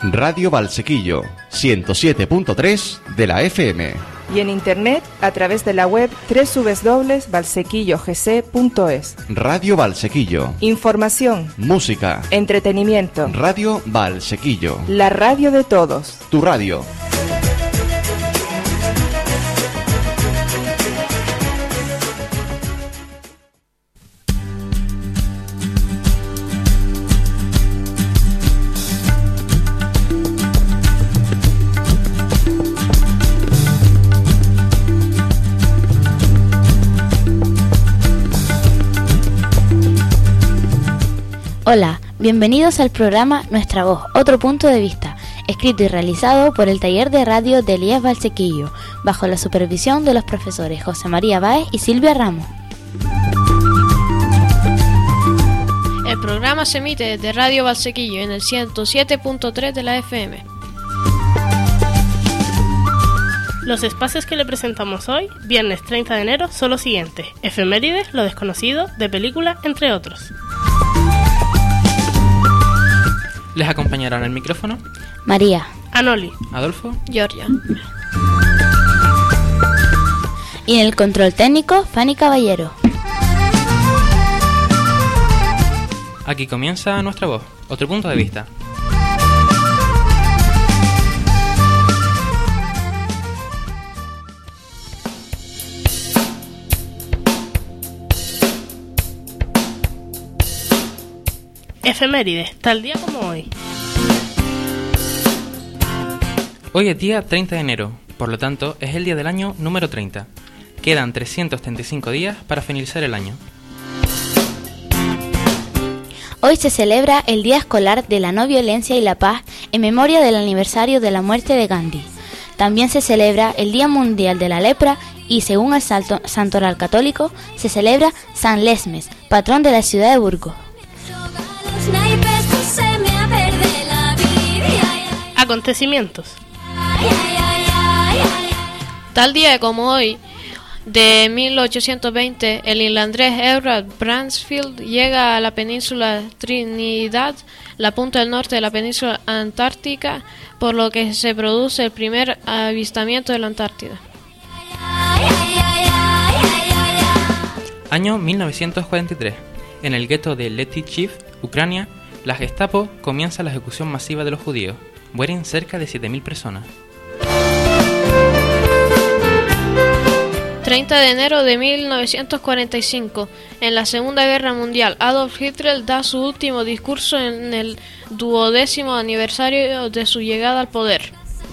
Radio Valsequillo, 107.3 de la FM. Y en internet a través de la web www.valsequillogc.es. Radio Valsequillo. Información, música, entretenimiento. Radio Valsequillo. La radio de todos. Tu radio. Hola, bienvenidos al programa Nuestra Voz, otro punto de vista, escrito y realizado por el taller de radio de Elías Valsequillo, bajo la supervisión de los profesores José María Báez y Silvia Ramos. El programa se emite desde Radio Valsequillo en el 107.3 de la FM. Los espacios que le presentamos hoy, viernes 30 de enero, son los siguientes: efemérides, lo desconocido, de película, entre otros. Les acompañarán el micrófono María, Anoli, Adolfo, Georgia. y en el control técnico Fanny Caballero. Aquí comienza Nuestra Voz, otro punto de vista. Efemérides, tal día como hoy. Hoy es día 30 de enero, por lo tanto es el día del año número 30. Quedan 335 días para finalizar el año. Hoy se celebra el Día Escolar de la No Violencia y la Paz en memoria del aniversario de la muerte de Gandhi. También se celebra el Día Mundial de la Lepra y, según el santoral católico, se celebra San Lesmes, patrón de la ciudad de Burgos. Acontecimientos. Tal día como hoy, de 1820, el irlandés Edward Bransfield llega a la península Trinidad, la punta del norte de la península antártica, por lo que se produce el primer avistamiento de la Antártida. Año 1943. En el gueto de Letychiv, Ucrania, la Gestapo comienza la ejecución masiva de los judíos. Mueren cerca de 7.000 personas. 30 de enero de 1945. En la Segunda Guerra Mundial, Adolf Hitler da su último discurso en el 12º aniversario de su llegada al poder.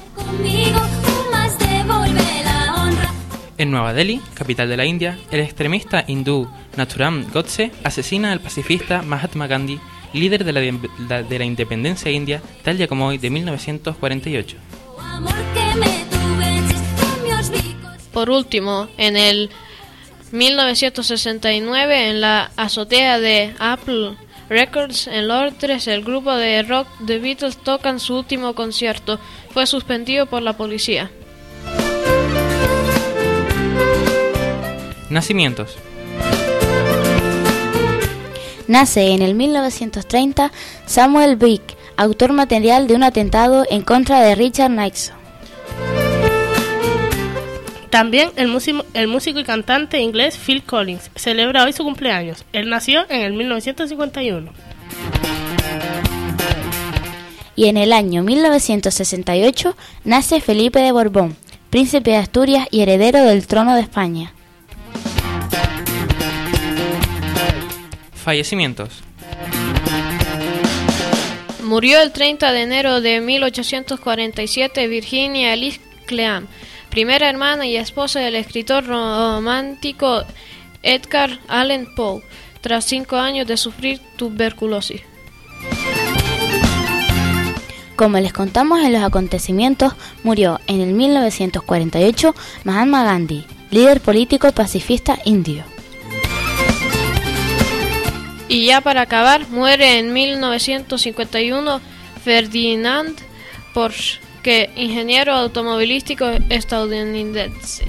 En Nueva Delhi, capital de la India, el extremista hindú Nathuram Godse asesina al pacifista Mahatma Gandhi, líder de la independencia india, tal día como hoy de 1948. Por último, en el 1969, en la azotea de Apple Records en Londres, el grupo de rock The Beatles tocan su último concierto. Fue suspendido por la policía. Nacimientos. Nace en el 1930 Samuel Beck, autor material de un atentado en contra de Richard Nixon. También el músico y cantante inglés Phil Collins celebra hoy su cumpleaños. Él nació en el 1951. Y en el año 1968 nace Felipe de Borbón, príncipe de Asturias y heredero del trono de España. Fallecimientos. Murió el 30 de enero de 1847 Virginia Elise Cleam, primera hermana y esposa del escritor romántico Edgar Allan Poe, tras 5 años de sufrir tuberculosis. Como les contamos en los acontecimientos, murió en el 1948 Mahatma Gandhi, líder político pacifista indio. Y ya para acabar, muere en 1951 Ferdinand Porsche, ingeniero automovilístico estadounidense.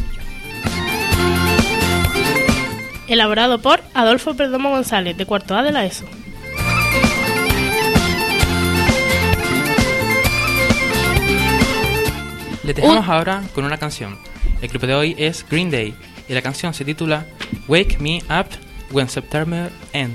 Elaborado por Adolfo Perdomo González, de cuarto A de la ESO. Les dejamos ahora con una canción. El grupo de hoy es Green Day y la canción se titula Wake Me Up When September Ends.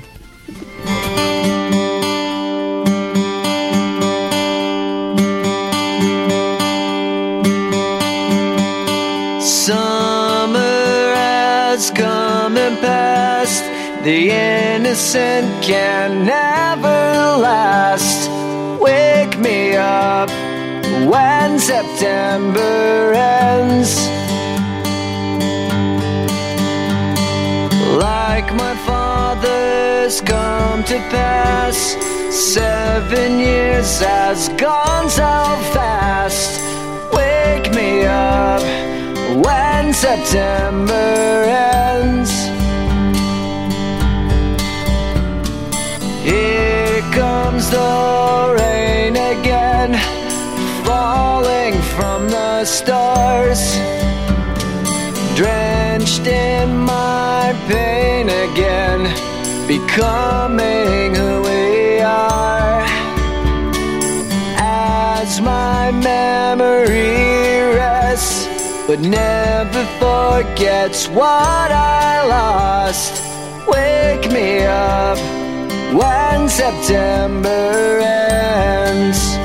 Summer has come and passed. The innocent can never last. Wake me up when September ends. Like my father's come to pass, 7 years has gone so fast. Wake me up when September ends. Here comes the rain again, falling from the stars, drenched in my pain again, becoming who we are. As my memory rests, but never forgets what I lost. Wake me up when September ends.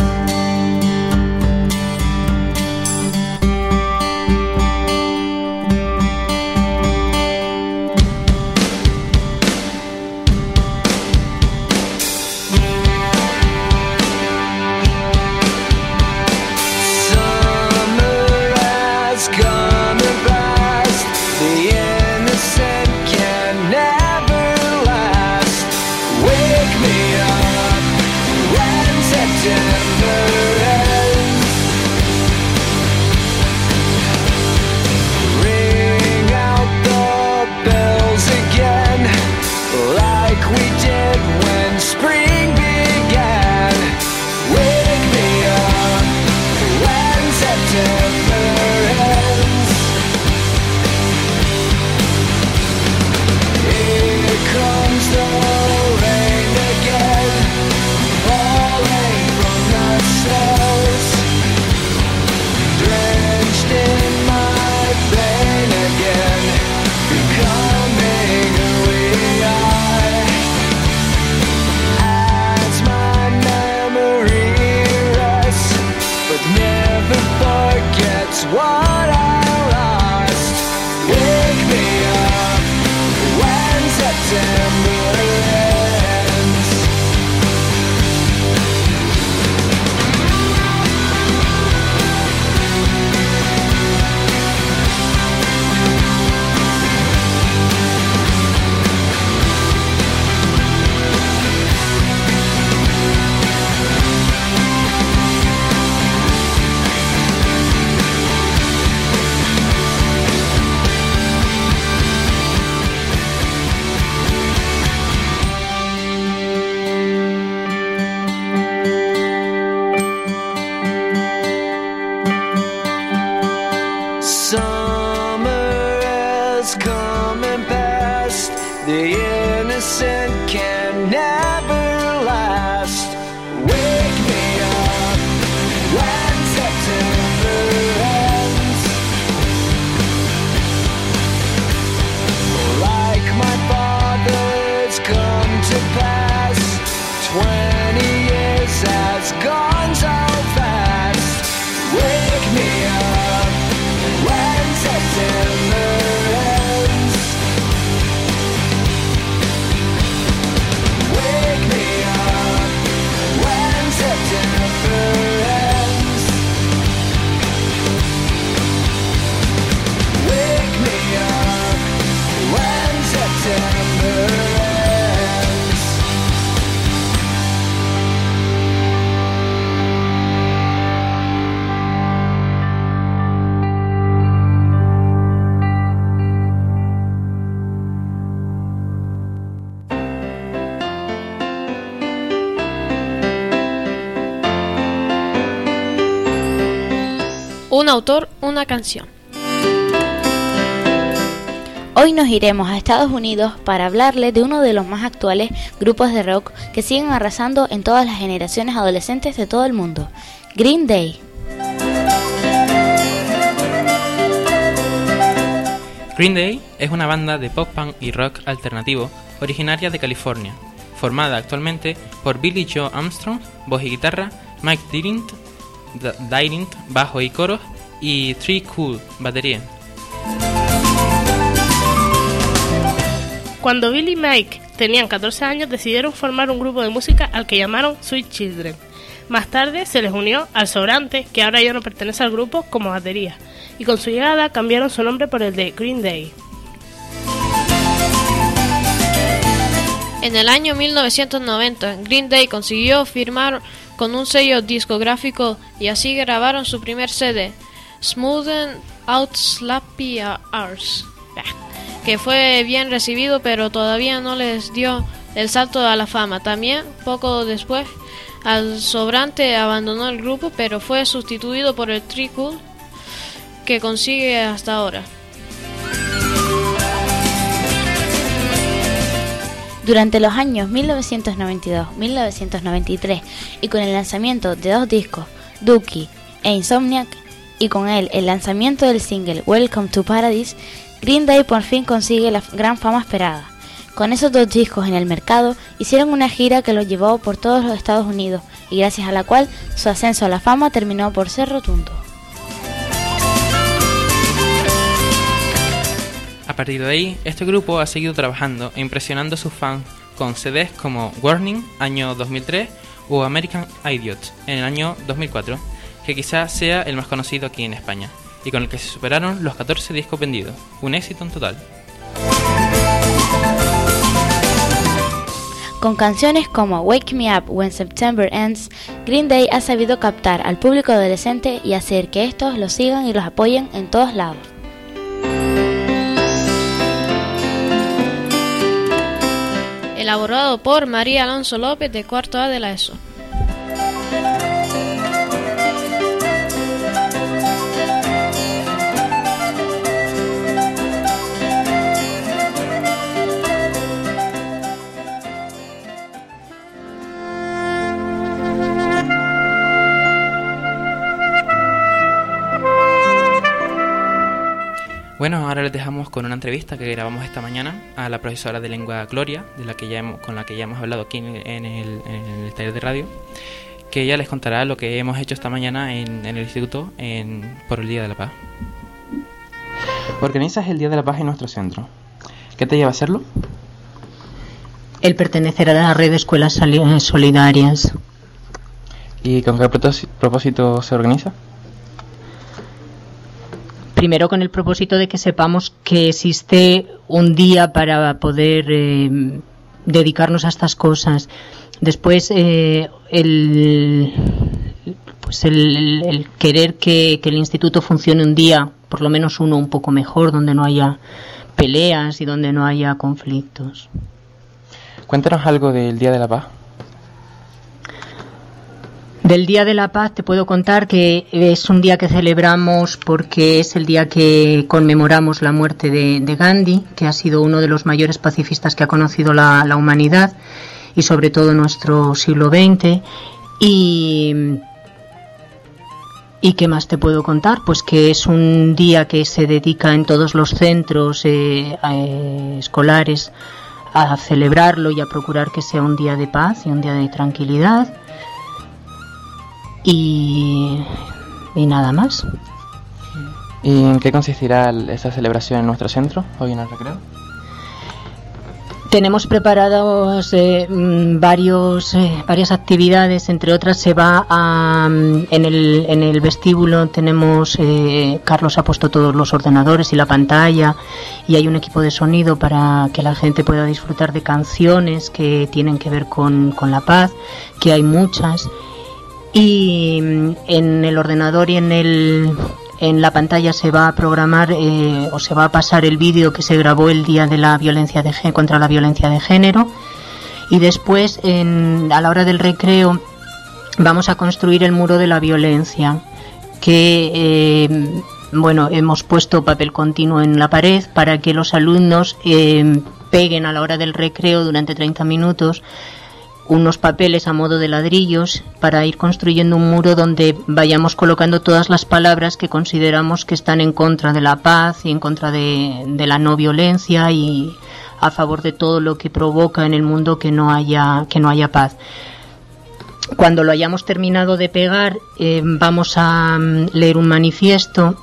Un autor, una canción. Hoy nos iremos a Estados Unidos para hablarles de uno de los más actuales grupos de rock que siguen arrasando en todas las generaciones adolescentes de todo el mundo, Green Day. Green Day es una banda de pop punk y rock alternativo originaria de California, formada actualmente por Billy Joe Armstrong, voz y guitarra, Mike Dirint, bajo y coros, y Tree Cool, batería. Cuando Billy y Mike tenían 14 años, decidieron formar un grupo de música al que llamaron Sweet Children. Más tarde se les unió Al Sobrante, que ahora ya no pertenece al grupo, como batería, y con su llegada cambiaron su nombre por el de Green Day. En el año 1990, Green Day consiguió firmar con un sello discográfico y así grabaron su primer CD, Smoothin' Out Slappy Hours, que fue bien recibido, pero todavía no les dio el salto a la fama. También, poco después, Al Sobrante abandonó el grupo, pero fue sustituido por el Tree Cool, que consigue hasta ahora. Durante los años 1992-1993 y con el lanzamiento de 2 discos, Dookie e Insomniac, y con él el lanzamiento del single Welcome to Paradise, Green Day por fin consigue la gran fama esperada. Con esos 2 discos en el mercado, hicieron una gira que los llevó por todos los Estados Unidos y gracias a la cual su ascenso a la fama terminó por ser rotundo. A partir de ahí, este grupo ha seguido trabajando e impresionando a sus fans con CDs como Warning, año 2003, o American Idiot, en el año 2004, que quizás sea el más conocido aquí en España, y con el que se superaron los 14 discos vendidos, un éxito en total. Con canciones como Wake Me Up When September Ends, Green Day ha sabido captar al público adolescente y hacer que estos los sigan y los apoyen en todos lados. Elaborado por María Alonso López, de cuarto A de la ESO. Bueno, ahora les dejamos con una entrevista que grabamos esta mañana a la profesora de lengua Gloria, con la que ya hemos hablado aquí en el taller de radio, que ella les contará lo que hemos hecho esta mañana en el instituto por el Día de la Paz. Organizas el Día de la Paz en nuestro centro. ¿Qué te lleva a hacerlo? El pertenecer a la red de escuelas solidarias. ¿Y con qué propósito se organiza? Primero con el propósito de que sepamos que existe un día para poder dedicarnos a estas cosas. Después el querer que el instituto funcione un día, por lo menos uno un poco mejor, donde no haya peleas y donde no haya conflictos. Cuéntanos algo del Día de la Paz. Del Día de la Paz te puedo contar que es un día que celebramos porque es el día que conmemoramos la muerte de Gandhi, que ha sido uno de los mayores pacifistas que ha conocido la humanidad y sobre todo nuestro siglo XX. ¿Y qué más te puedo contar? Pues que es un día que se dedica en todos los centros escolares a celebrarlo y a procurar que sea un día de paz y un día de tranquilidad. Y nada más. ¿Y en qué consistirá esta celebración en nuestro centro, hoy en el recreo? Tenemos preparados varias actividades, entre otras se va en el vestíbulo tenemos, Carlos ha puesto todos los ordenadores y la pantalla y hay un equipo de sonido para que la gente pueda disfrutar de canciones que tienen que ver con la paz, que hay muchas. Y en el ordenador y en la pantalla se va a programar o se va a pasar el vídeo que se grabó el día de la violencia contra la violencia de género. Y después, a la hora del recreo, vamos a construir el muro de la violencia, que hemos puesto papel continuo en la pared para que los alumnos peguen a la hora del recreo durante 30 minutos unos papeles a modo de ladrillos para ir construyendo un muro donde vayamos colocando todas las palabras que consideramos que están en contra de la paz y en contra de la no violencia y a favor de todo lo que provoca en el mundo que no haya paz. Cuando lo hayamos terminado de pegar, vamos a leer un manifiesto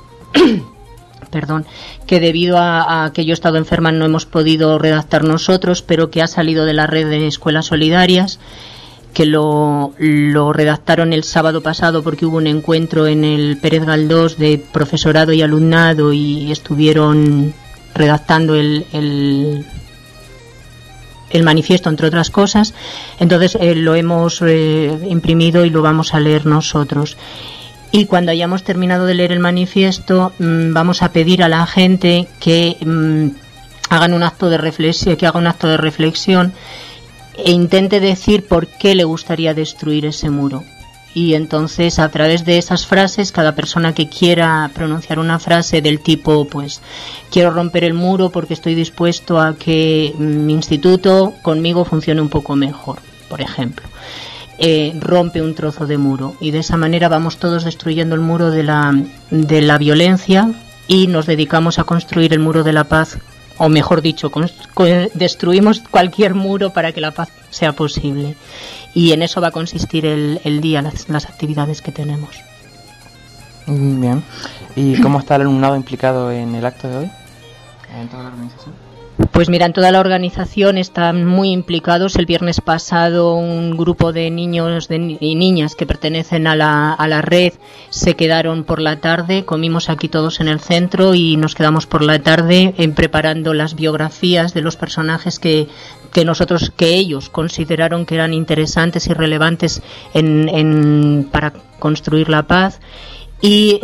que debido a que yo he estado enferma no hemos podido redactar nosotros, pero que ha salido de la red de escuelas solidarias, que lo redactaron el sábado pasado porque hubo un encuentro en el Pérez Galdós de profesorado y alumnado y estuvieron redactando el manifiesto, entre otras cosas. Entonces lo hemos imprimido y lo vamos a leer nosotros. Y cuando hayamos terminado de leer el manifiesto, vamos a pedir a la gente que hagan un acto de reflexión, e intente decir por qué le gustaría destruir ese muro. Y entonces, a través de esas frases, cada persona que quiera pronunciar una frase del tipo, pues, quiero romper el muro porque estoy dispuesto a que mi instituto conmigo funcione un poco mejor, por ejemplo. Rompe un trozo de muro, y de esa manera vamos todos destruyendo el muro de la violencia y nos dedicamos a construir el muro de la paz, o mejor dicho, destruimos cualquier muro para que la paz sea posible, y en eso va a consistir el día, las actividades que tenemos. Bien. ¿Y cómo está el alumnado implicado en el acto de hoy? ¿En toda la organización? Pues mira, en toda la organización están muy implicados. El viernes pasado un grupo de niños y niñas que pertenecen a la red se quedaron por la tarde, comimos aquí todos en el centro y nos quedamos por la tarde preparando las biografías de los personajes que ellos consideraron que eran interesantes y relevantes para construir la paz. Y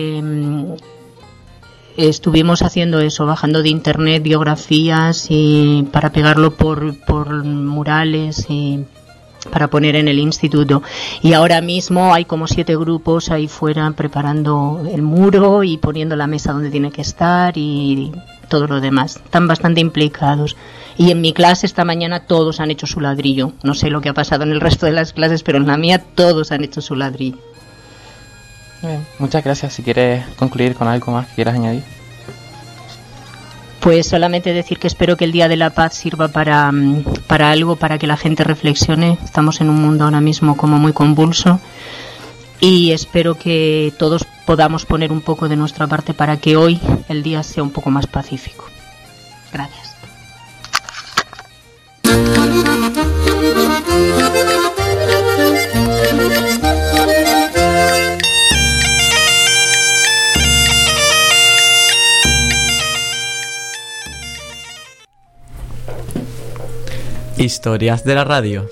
estuvimos haciendo eso, bajando de internet biografías y para pegarlo por murales y para poner en el instituto. Y ahora mismo hay como 7 grupos ahí fuera preparando el muro y poniendo la mesa donde tiene que estar y todo lo demás. Están bastante implicados. Y en mi clase esta mañana todos han hecho su ladrillo. No sé lo que ha pasado en el resto de las clases, pero en la mía todos han hecho su ladrillo. Bien, muchas gracias. Si quieres concluir con algo más que quieras añadir. Pues solamente decir que espero que el Día de la Paz sirva para algo, para que la gente reflexione. Estamos en un mundo ahora mismo como muy convulso y espero que todos podamos poner un poco de nuestra parte para que hoy el día sea un poco más pacífico. Gracias. Historias de la radio.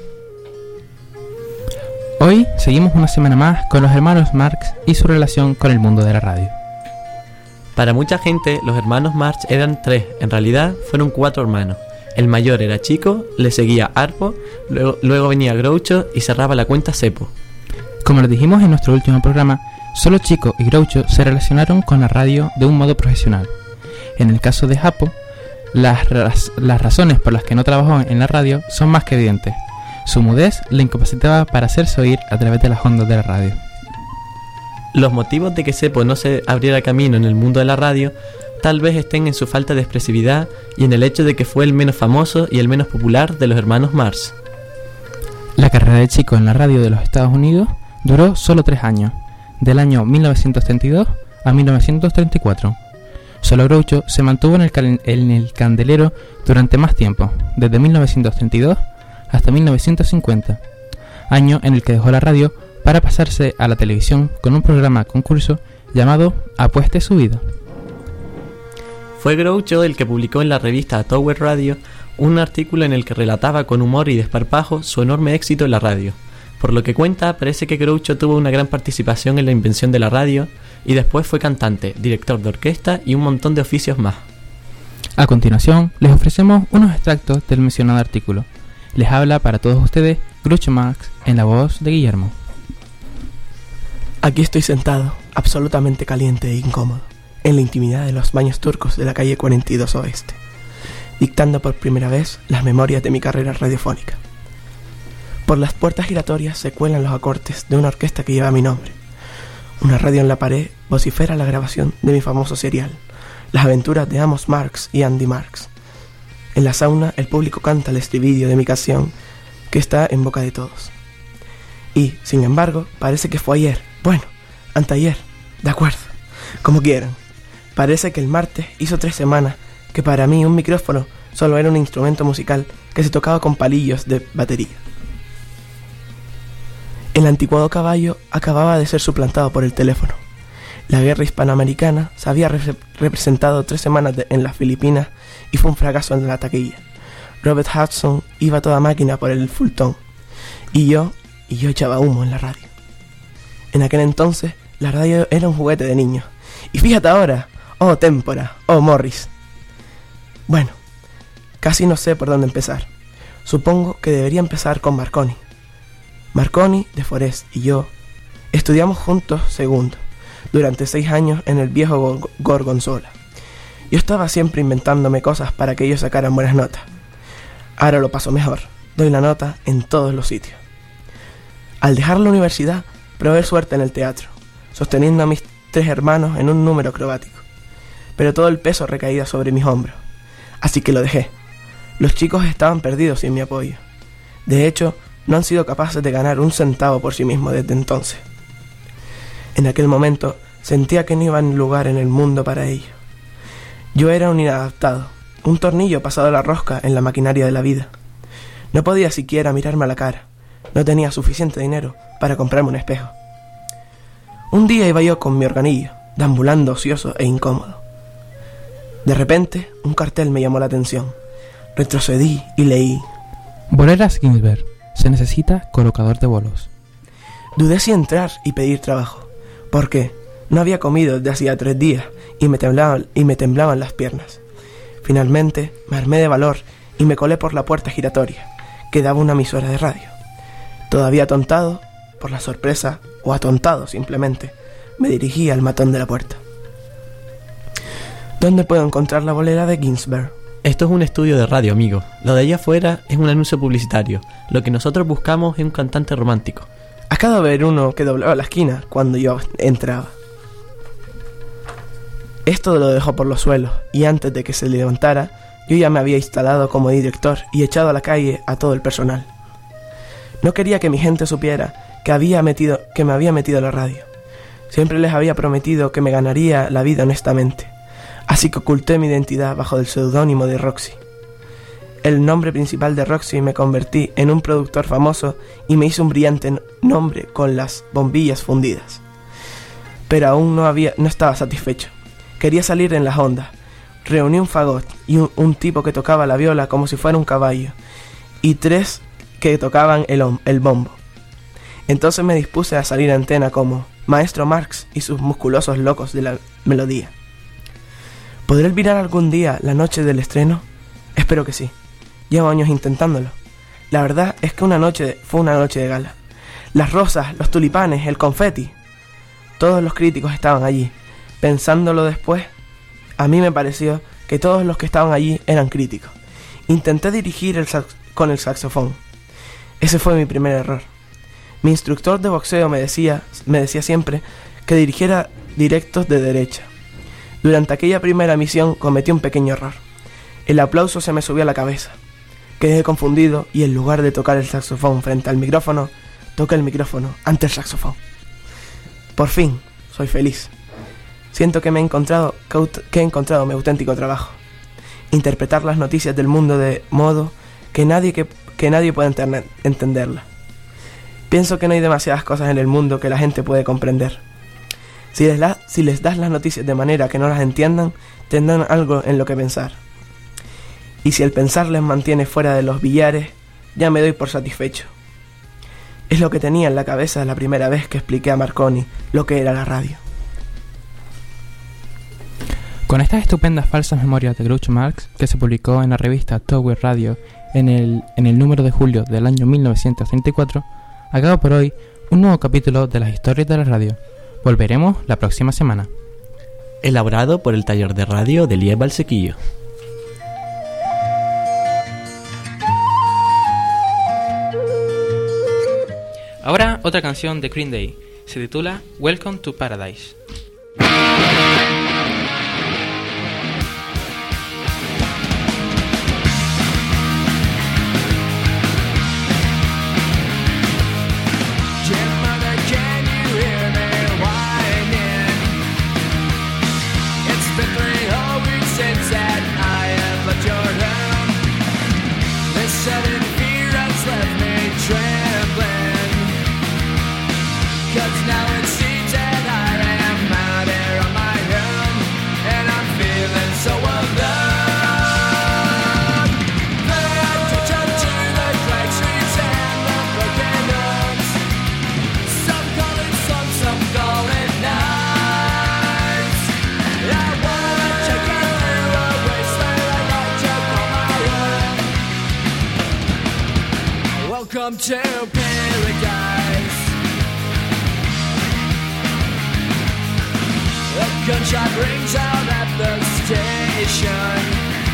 Hoy seguimos una semana más con los hermanos Marx y su relación con el mundo de la radio. Para mucha gente, los hermanos Marx eran 3, en realidad fueron 4 hermanos. El mayor era Chico, le seguía Arpo, luego venía Groucho y cerraba la cuenta Cepo. Como lo dijimos en nuestro último programa, solo Chico y Groucho se relacionaron con la radio de un modo profesional. En el caso de Japo, las razones por las que no trabajó en la radio son más que evidentes. Su mudez le incapacitaba para hacerse oír a través de las ondas de la radio. Los motivos de que Cepo no se abriera camino en el mundo de la radio tal vez estén en su falta de expresividad y en el hecho de que fue el menos famoso y el menos popular de los hermanos Marx. La carrera de Chico en la radio de los Estados Unidos duró solo 3 años, del año 1932 a 1934. Solo Groucho se mantuvo en el candelero durante más tiempo, desde 1932 hasta 1950, año en el que dejó la radio para pasarse a la televisión con un programa concurso llamado Apueste su vida. Fue Groucho el que publicó en la revista Tower Radio un artículo en el que relataba con humor y desparpajo su enorme éxito en la radio. Por lo que cuenta, parece que Groucho tuvo una gran participación en la invención de la radio y después fue cantante, director de orquesta y un montón de oficios más. A continuación, les ofrecemos unos extractos del mencionado artículo. Les habla para todos ustedes Groucho Marx en la voz de Guillermo. Aquí estoy sentado, absolutamente caliente e incómodo, en la intimidad de los baños turcos de la calle 42 Oeste, dictando por primera vez las memorias de mi carrera radiofónica. Por las puertas giratorias se cuelan los acordes de una orquesta que lleva mi nombre. Una radio en la pared vocifera la grabación de mi famoso serial, Las aventuras de Amos Marx y Andy Marx. En la sauna el público canta el estribillo de mi canción, que está en boca de todos. Y, sin embargo, parece que fue ayer, bueno, anteayer, de acuerdo, como quieran. Parece que el martes hizo 3 semanas que para mí un micrófono solo era un instrumento musical que se tocaba con palillos de batería. El anticuado caballo acababa de ser suplantado por el teléfono. La guerra hispanoamericana se había representado 3 semanas en las Filipinas y fue un fracaso en la taquilla. Robert Hudson iba a toda máquina por el Fulton y yo echaba humo en la radio. En aquel entonces la radio era un juguete de niños. Y fíjate ahora, oh Témpora, oh Morris. Bueno, casi no sé por dónde empezar. Supongo que debería empezar con Marconi. Marconi, de Forest y yo estudiamos juntos segundo durante 6 años en el viejo Gorgonzola. Yo estaba siempre inventándome cosas para que ellos sacaran buenas notas. Ahora lo paso mejor, doy la nota en todos los sitios. Al dejar la universidad, probé suerte en el teatro, sosteniendo a mis 3 hermanos en un número acrobático, pero todo el peso recaía sobre mis hombros, así que lo dejé. Los chicos estaban perdidos sin mi apoyo. De hecho, no han sido capaces de ganar un centavo por sí mismos desde entonces. En aquel momento sentía que no iba en lugar en el mundo para ello. Yo era un inadaptado, un tornillo pasado a la rosca en la maquinaria de la vida. No podía siquiera mirarme a la cara. No tenía suficiente dinero para comprarme un espejo. Un día iba yo con mi organillo, deambulando ocioso e incómodo. De repente, un cartel me llamó la atención. Retrocedí y leí: Boleras Ginsberg. Se necesita colocador de bolos. Dudé si entrar y pedir trabajo, porque no había comido desde hacía 3 días y me temblaban las piernas. Finalmente me armé de valor y me colé por la puerta giratoria, que daba una emisora de radio. Todavía atontado por la sorpresa, o atontado simplemente, me dirigí al matón de la puerta. ¿Dónde puedo encontrar la bolera de Ginsberg? Esto es un estudio de radio, amigo. Lo de allá afuera es un anuncio publicitario. Lo que nosotros buscamos es un cantante romántico. Acabo de ver uno que doblaba la esquina cuando yo entraba. Esto lo dejó por los suelos, y antes de que se levantara, yo ya me había instalado como director y echado a la calle a todo el personal. No quería que mi gente supiera que me había metido a la radio. Siempre les había prometido que me ganaría la vida honestamente. Así que oculté mi identidad bajo el seudónimo de Roxy. El nombre principal de Roxy me convertí en un productor famoso y me hice un brillante nombre con las bombillas fundidas. Pero aún no estaba satisfecho. Quería salir en las ondas. Reuní un fagot y un tipo que tocaba la viola como si fuera un caballo, y 3 que tocaban el bombo. Entonces me dispuse a salir a antena como Maestro Marx y sus musculosos locos de la melodía. ¿Podré olvidar algún día la noche del estreno? Espero que sí. Llevo años intentándolo. La verdad es que fue una noche de gala. Las rosas, los tulipanes, el confeti. Todos los críticos estaban allí. Pensándolo después, a mí me pareció que todos los que estaban allí eran críticos. Intenté dirigir con el saxofón. Ese fue mi primer error. Mi instructor de boxeo me decía siempre que dirigiera directos de derecha. Durante aquella primera misión cometí un pequeño error. El aplauso se me subió a la cabeza. Quedé confundido y en lugar de tocar el saxofón frente al micrófono, toqué el micrófono ante el saxofón. Por fin, soy feliz. Siento que he encontrado mi auténtico trabajo. Interpretar las noticias del mundo de modo que nadie pueda entenderla. Pienso que no hay demasiadas cosas en el mundo que la gente puede comprender. Si les das las noticias de manera que no las entiendan, tendrán algo en lo que pensar. Y si el pensar les mantiene fuera de los billares, ya me doy por satisfecho. Es lo que tenía en la cabeza la primera vez que expliqué a Marconi lo que era la radio. Con estas estupendas falsas memorias de Groucho Marx, que se publicó en la revista Tower Radio en el número de julio del año 1934, acabo por hoy un nuevo capítulo de las historias de la radio. Volveremos la próxima semana. Elaborado por el taller de radio de Elías Valsequillo. Ahora otra canción de Green Day. Se titula Welcome to Paradise. Welcome to paradise. A gunshot rings out at the station.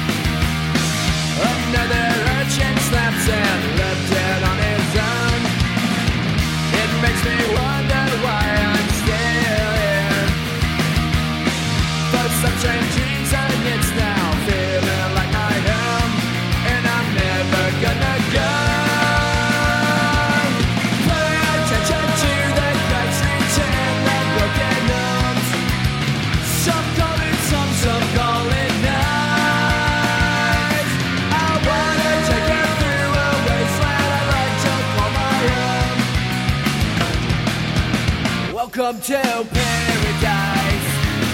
Another urchin snaps and left dead on his own. It makes me wonder why I'm still here. For some strange reason it's now feeling like my home, and I'm never gonna go. Welcome to paradise.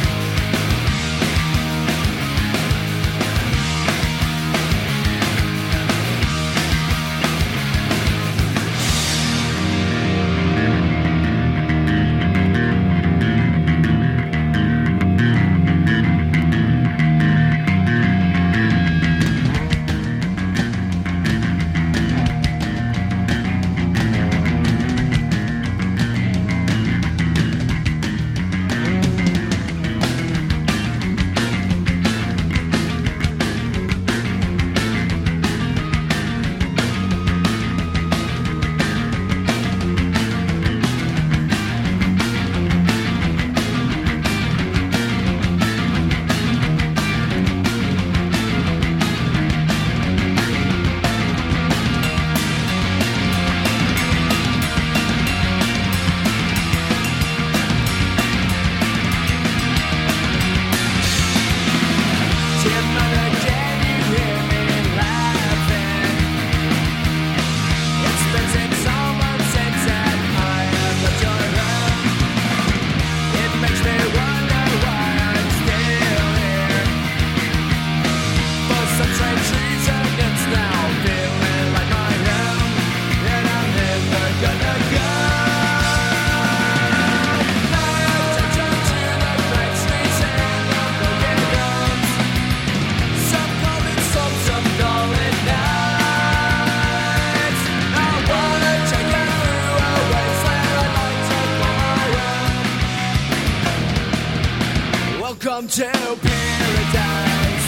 Welcome to paradise.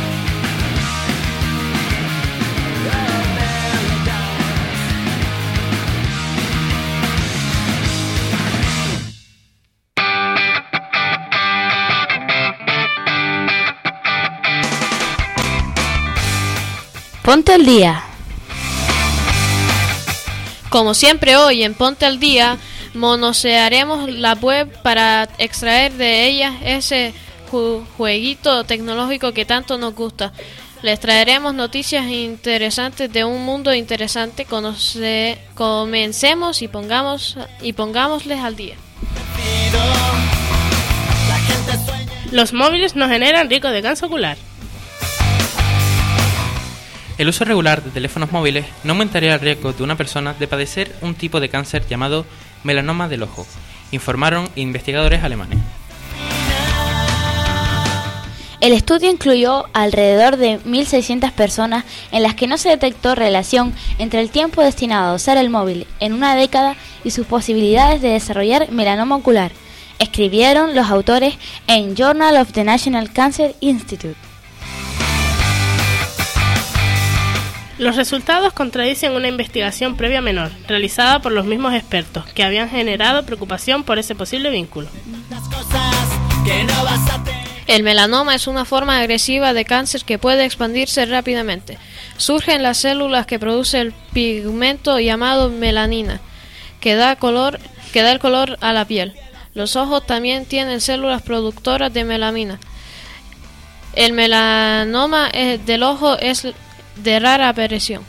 Ponte al día. Como siempre hoy en Ponte al Día, monosearemos la web para extraer de ella ese jueguito tecnológico que tanto nos gusta. Les traeremos noticias interesantes de un mundo interesante. Comencemos y pongámosles al día. Los móviles nos generan riesgo de cáncer ocular. El uso regular de teléfonos móviles no aumentaría el riesgo de una persona de padecer un tipo de cáncer llamado melanoma del ojo, informaron investigadores alemanes. El estudio incluyó alrededor de 1.600 personas en las que no se detectó relación entre el tiempo destinado a usar el móvil en una década y sus posibilidades de desarrollar melanoma ocular, escribieron los autores en Journal of the National Cancer Institute. Los resultados contradicen una investigación previa menor, realizada por los mismos expertos, que habían generado preocupación por ese posible vínculo. El melanoma es una forma agresiva de cáncer que puede expandirse rápidamente. Surge en las células que produce el pigmento llamado melanina, que da el color a la piel. Los ojos también tienen células productoras de melanina. El melanoma del ojo es de rara aparición.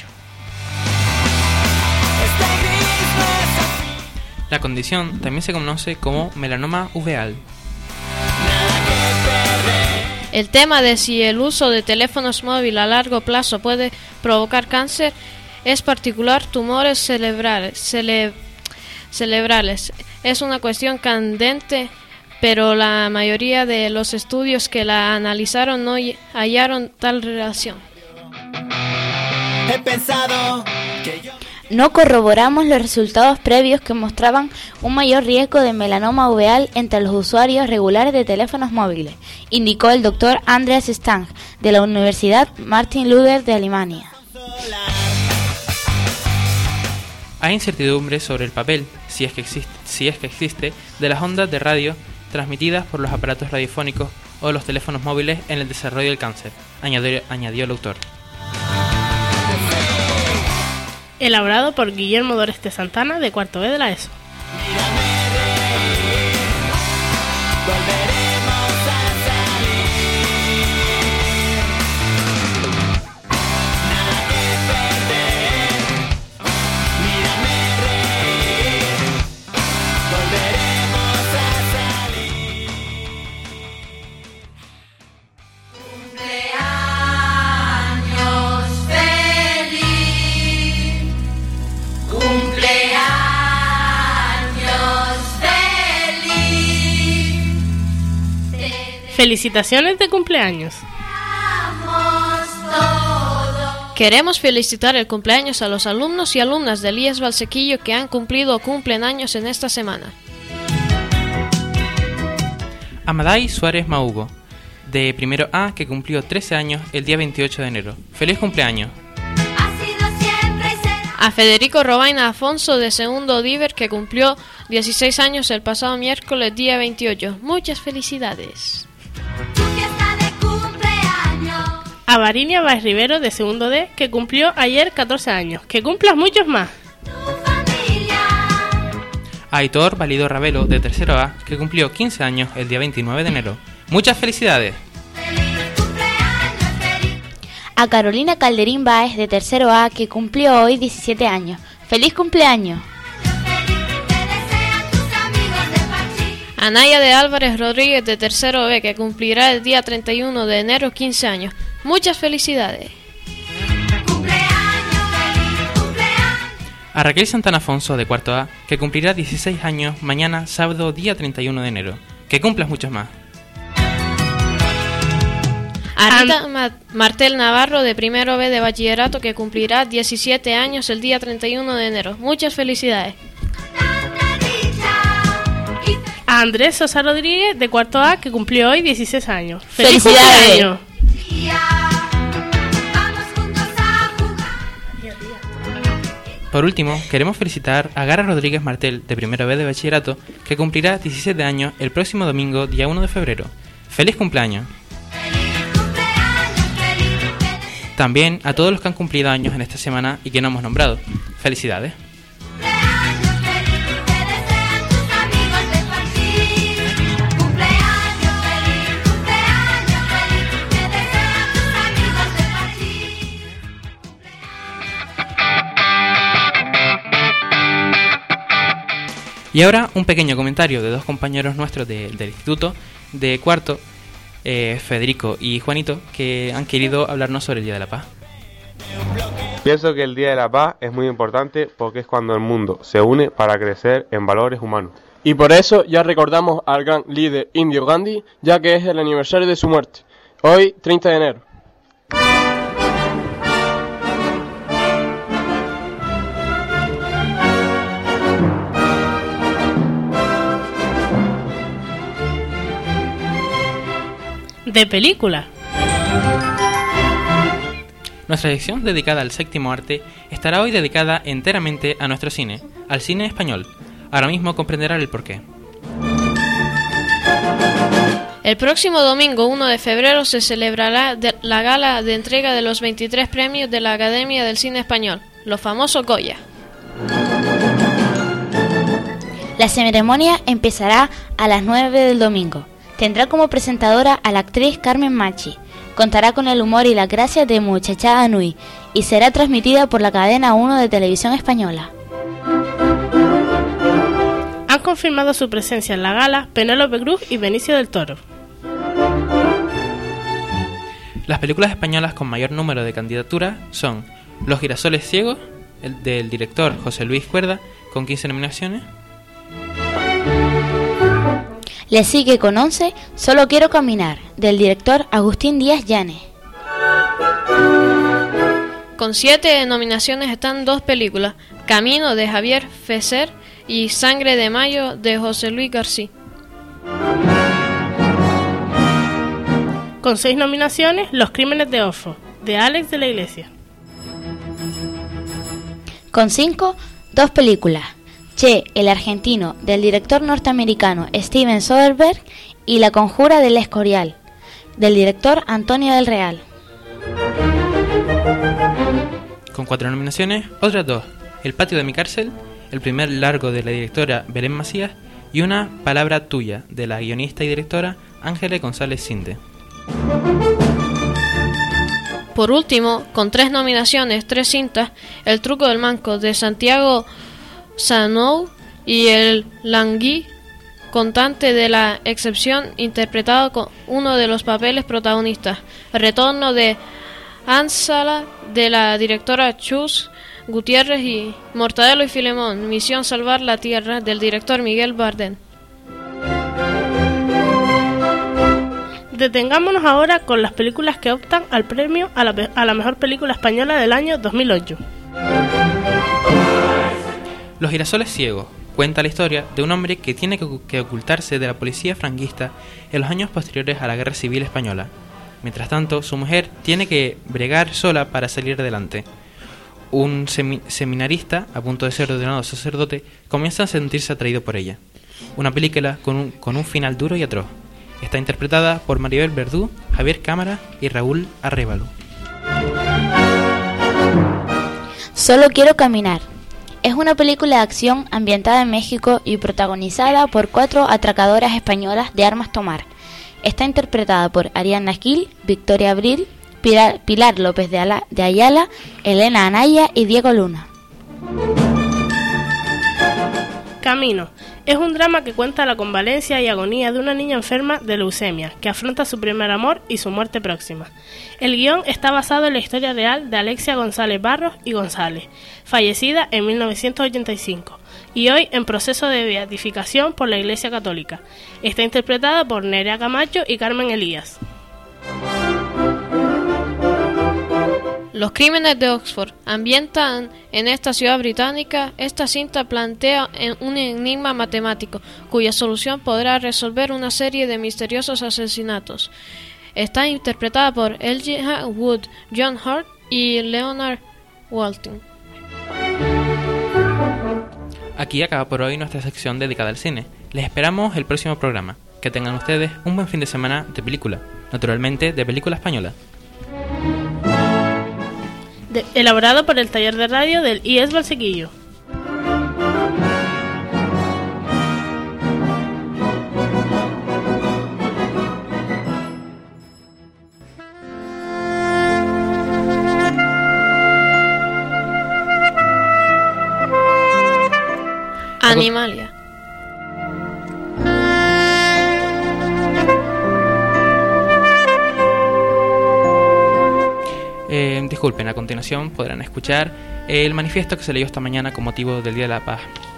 La condición también se conoce como melanoma uveal. El tema de si el uso de teléfonos móviles a largo plazo puede provocar cáncer es particular. Tumores cerebrales es una cuestión candente, pero la mayoría de los estudios que la analizaron no hallaron tal relación. He pensado que yo... No corroboramos los resultados previos que mostraban un mayor riesgo de melanoma uveal entre los usuarios regulares de teléfonos móviles, indicó el doctor Andreas Stang, de la Universidad Martin Luther de Alemania. Hay incertidumbre sobre el papel, si es que existe, de las ondas de radio transmitidas por los aparatos radiofónicos o los teléfonos móviles en el desarrollo del cáncer, añadió el autor. Elaborado por Guillermo Doreste Santana, de cuarto B de la ESO. Felicitaciones de cumpleaños. Queremos felicitar el cumpleaños a los alumnos y alumnas del IES Valsequillo que han cumplido o cumplen años en esta semana. Amadai Suárez Maugo, de primero A, que cumplió 13 años el día 28 de enero. ¡Feliz cumpleaños! A Federico Robaina Afonso, de segundo Diver, que cumplió 16 años el pasado miércoles día 28. Muchas felicidades. A Varinia Baez Rivero, de segundo D, que cumplió ayer 14 años. ¡Que cumplas muchos más! A Aitor Valido Ravelo, de tercero A, que cumplió 15 años el día 29 de enero. ¡Muchas felicidades! A Carolina Calderín Báez, de tercero A, que cumplió hoy 17 años. ¡Feliz cumpleaños! A Naya de Álvarez Rodríguez, de tercero B, que cumplirá el día 31 de enero 15 años. ¡Muchas felicidades! A Raquel Santana Afonso, de cuarto A, que cumplirá 16 años mañana, sábado, día 31 de enero. ¡Que cumplas muchos más! A Rita Martel Navarro, de primero B de bachillerato, que cumplirá 17 años el día 31 de enero. ¡Muchas felicidades! A Andrés Sosa Rodríguez, de cuarto A, que cumplió hoy 16 años. ¡Felicidades! Cumpleaños! Por último, queremos felicitar a Gara Rodríguez Martel, de primero B de bachillerato, que cumplirá 17 años el próximo domingo, día 1 de febrero. ¡Feliz cumpleaños! También a todos los que han cumplido años en esta semana y que no hemos nombrado. ¡Felicidades! Y ahora un pequeño comentario de dos compañeros nuestros del instituto de cuarto, Federico y Juanito, que han querido hablarnos sobre el Día de la Paz. Pienso que el Día de la Paz es muy importante porque es cuando el mundo se une para crecer en valores humanos. Y por eso ya recordamos al gran líder indio Gandhi, ya que es el aniversario de su muerte, hoy 30 de enero. De película. Nuestra sección dedicada al séptimo arte estará hoy dedicada enteramente a nuestro cine, al cine español. Ahora mismo comprenderán el porqué. El próximo domingo 1 de febrero se celebrará la gala de entrega de los 23 premios de la Academia del Cine Español, los famosos Goya. La ceremonia empezará a las 9 del domingo. Tendrá como presentadora a la actriz Carmen Machi. Contará con el humor y la gracia de Muchachada Nui y será transmitida por la cadena 1 de Televisión Española. Han confirmado su presencia en la gala Penélope Cruz y Benicio del Toro. Las películas españolas con mayor número de candidaturas son Los girasoles ciegos, del director José Luis Cuerda, con 15 nominaciones. Le sigue con 11 Solo quiero caminar, del director Agustín Díaz Llanes. Con 7 nominaciones están 2 películas, Camino de Javier Fesser y Sangre de Mayo de José Luis García. Con 6 nominaciones, Los crímenes de Ofo, de Alex de la Iglesia. Con 5, 2 películas, Che, el argentino, del director norteamericano Steven Soderbergh, y La conjura del Escorial, del director Antonio del Real. Con 4 nominaciones, otras 2, El patio de mi cárcel, el primer largo de la directora Belén Macías, y Una palabra tuya, de la guionista y directora Ángeles González Cinde. Por último, con 3 nominaciones, 3 cintas, El truco del manco de Santiago Sanou y El Langui, contante de la excepción, interpretado con uno de los papeles protagonistas, Retorno de Ánsala de la directora Chus Gutiérrez y Mortadelo y Filemón, Misión salvar la tierra del director Miguel Bardem. Detengámonos ahora con las películas que optan al premio a la mejor película española del año 2008. Los girasoles ciegos cuenta la historia de un hombre que tiene que ocultarse de la policía franquista en los años posteriores a la Guerra Civil Española. Mientras tanto, su mujer tiene que bregar sola para salir adelante. Un seminarista, a punto de ser ordenado sacerdote, comienza a sentirse atraído por ella. Una película con un final duro y atroz. Está interpretada por Maribel Verdú, Javier Cámara y Raúl Arévalo. Solo quiero caminar. Es una película de acción ambientada en México y protagonizada por 4 atracadoras españolas de armas tomar. Está interpretada por Ariadna Gil, Victoria Abril, Pilar López de Ayala, Elena Anaya y Diego Luna. Camino. Es un drama que cuenta la convalencia y agonía de una niña enferma de leucemia que afronta su primer amor y su muerte próxima. El guión está basado en la historia real de Alexia González Barros y González, fallecida en 1985 y hoy en proceso de beatificación por la Iglesia Católica. Está interpretada por Nerea Camacho y Carmen Elías. Los crímenes de Oxford ambientan en esta ciudad británica. Esta cinta plantea un enigma matemático cuya solución podrá resolver una serie de misteriosos asesinatos. Está interpretada por Elijah Wood, John Hurt y Leonard Walton. Aquí acaba por hoy nuestra sección dedicada al cine. Les esperamos el próximo programa. Que tengan ustedes un buen fin de semana de película, naturalmente de película española. Elaborado por el taller de radio del IES Valsequillo. Animalia. Disculpen, a continuación podrán escuchar el manifiesto que se leyó esta mañana con motivo del Día de la Paz.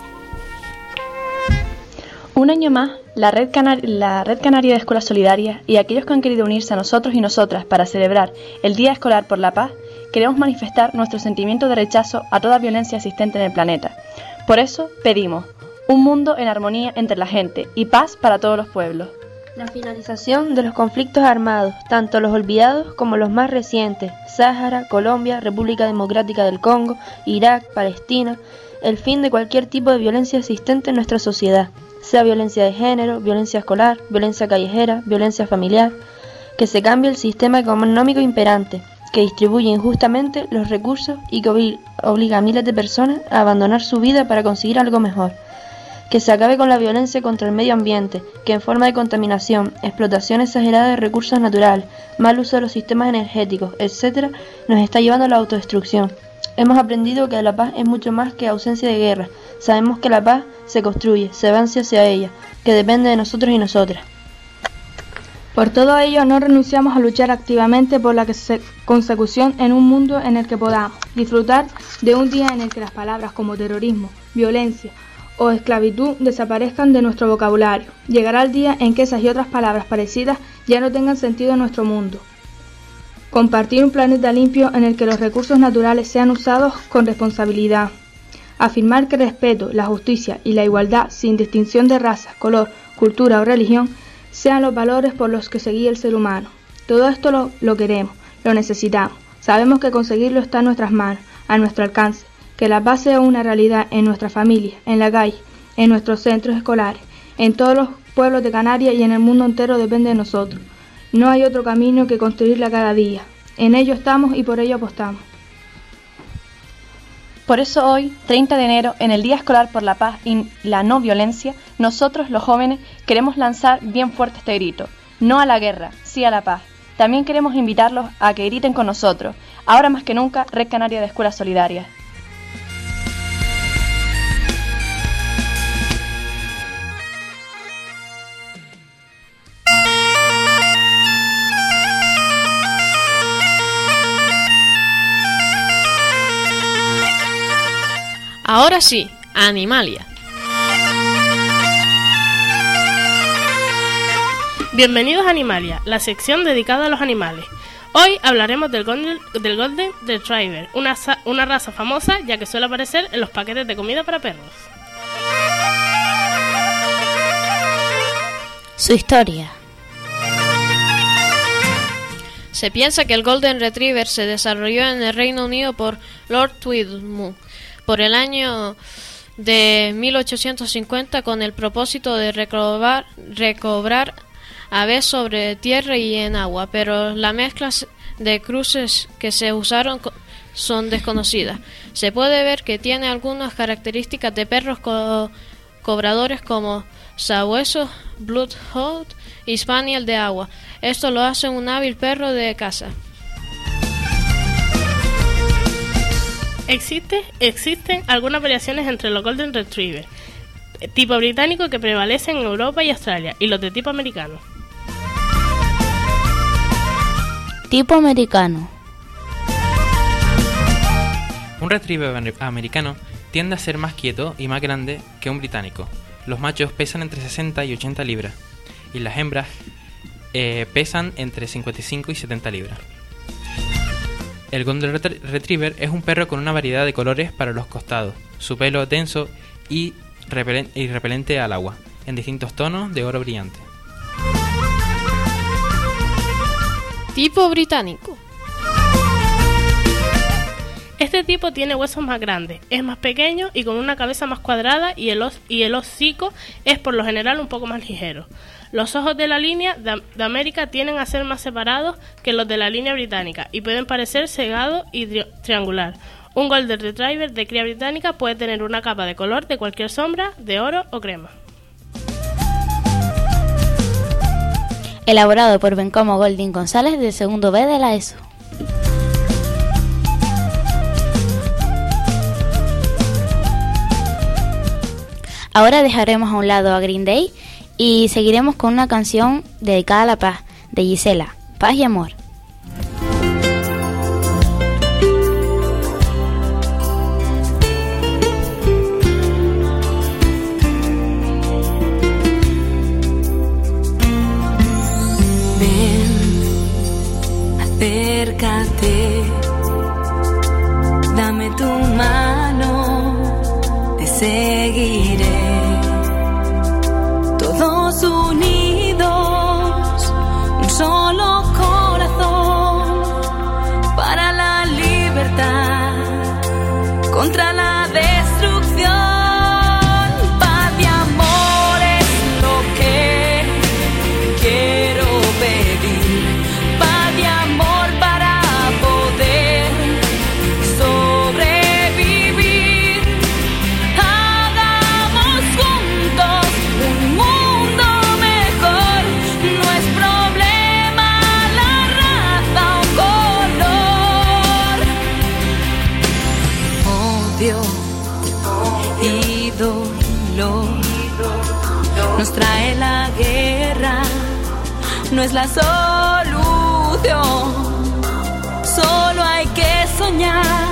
Un año más, la Red Canaria de Escuelas Solidarias y aquellos que han querido unirse a nosotros y nosotras para celebrar el Día Escolar por la Paz, queremos manifestar nuestro sentimiento de rechazo a toda violencia existente en el planeta. Por eso pedimos un mundo en armonía entre la gente y paz para todos los pueblos. La finalización de los conflictos armados, tanto los olvidados como los más recientes, Sáhara, Colombia, República Democrática del Congo, Irak, Palestina, el fin de cualquier tipo de violencia existente en nuestra sociedad, sea violencia de género, violencia escolar, violencia callejera, violencia familiar, que se cambie el sistema económico imperante, que distribuye injustamente los recursos y que obliga a miles de personas a abandonar su vida para conseguir algo mejor. Que se acabe con la violencia contra el medio ambiente, que en forma de contaminación, explotación exagerada de recursos naturales, mal uso de los sistemas energéticos, etc., nos está llevando a la autodestrucción. Hemos aprendido que la paz es mucho más que ausencia de guerra. Sabemos que la paz se construye, se avanza hacia ella, que depende de nosotros y nosotras. Por todo ello, no renunciamos a luchar activamente por la consecución en un mundo en el que podamos disfrutar de un día en el que las palabras como terrorismo, violencia o esclavitud desaparezcan de nuestro vocabulario. Llegará el día en que esas y otras palabras parecidas ya no tengan sentido en nuestro mundo. Compartir un planeta limpio en el que los recursos naturales sean usados con responsabilidad. Afirmar que el respeto, la justicia y la igualdad, sin distinción de raza, color, cultura o religión, sean los valores por los que se guía el ser humano. Todo esto lo queremos, lo necesitamos. Sabemos que conseguirlo está en nuestras manos, a nuestro alcance. Que la paz sea una realidad en nuestra familia, en la calle, en nuestros centros escolares, en todos los pueblos de Canarias y en el mundo entero depende de nosotros. No hay otro camino que construirla cada día. En ello estamos y por ello apostamos. Por eso hoy, 30 de enero, en el Día Escolar por la Paz y la No Violencia, nosotros, los jóvenes, queremos lanzar bien fuerte este grito. No a la guerra, sí a la paz. También queremos invitarlos a que griten con nosotros. Ahora más que nunca, Red Canaria de Escuelas Solidarias. Ahora sí, Animalia. Bienvenidos a Animalia, la sección dedicada a los animales. Hoy hablaremos del Golden Retriever, una raza famosa ya que suele aparecer en los paquetes de comida para perros. Su historia. Se piensa que el Golden Retriever se desarrolló en el Reino Unido por Lord Tweedledum por el año de 1850 con el propósito de recobrar aves sobre tierra y en agua, pero las mezclas de cruces que se usaron son desconocidas. Se puede ver que tiene algunas características de perros cobradores como sabueso, bloodhound y spaniel de agua. Esto lo hace un hábil perro de caza. Existen algunas variaciones entre los Golden Retriever tipo británico que prevalecen en Europa y Australia y los de tipo americano. Tipo americano. Un retriever americano tiende a ser más quieto y más grande que un británico. Los machos pesan entre 60 y 80 libras y las hembras pesan entre 55 y 70 libras. El Golden Retriever es un perro con una variedad de colores para los costados, su pelo denso y repelente al agua, en distintos tonos de oro brillante. Tipo británico. Este tipo tiene huesos más grandes, es más pequeño y con una cabeza más cuadrada y el hocico es por lo general un poco más ligero. Los ojos de la línea de América tienden a ser más separados que los de la línea británica y pueden parecer cegado y triangular. Un Golden Retriever de cría británica puede tener una capa de color de cualquier sombra, de oro o crema. Elaborado por Bencomo Golding González del segundo B de la ESO. Ahora dejaremos a un lado a Green Day y seguiremos con una canción dedicada a la paz, de Gisela, Paz y Amor. Ven, acércate, dame tu mano, te seguiré. Todos unidos nos trae la guerra, no es la solución, solo hay que soñar.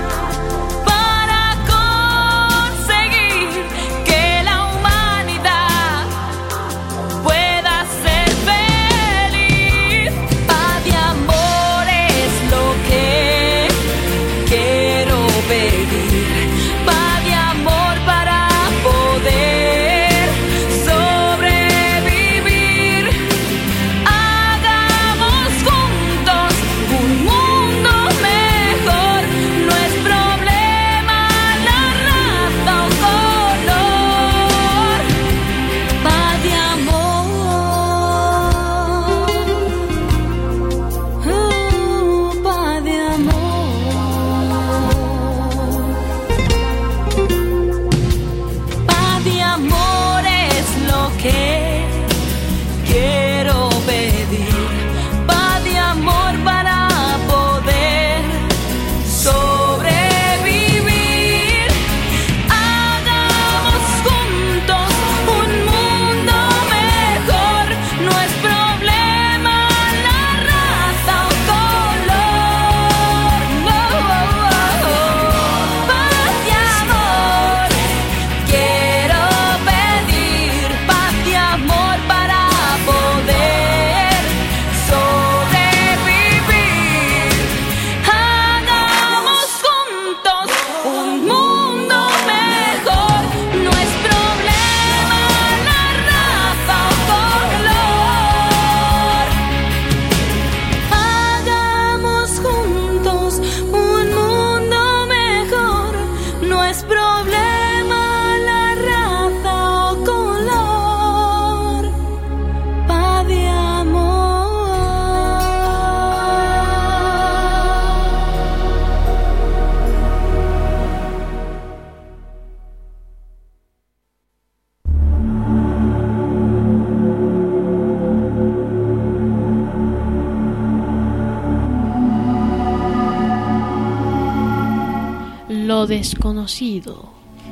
Lo desconocido.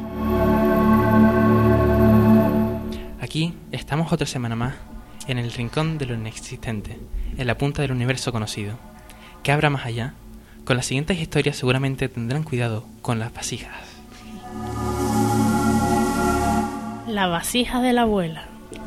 Aquí estamos otra semana más, en el rincón de lo inexistente, en la punta del universo conocido. ¿Qué habrá más allá? Con las siguientes historias seguramente tendrán cuidado con las vasijas. La vasija de la abuela.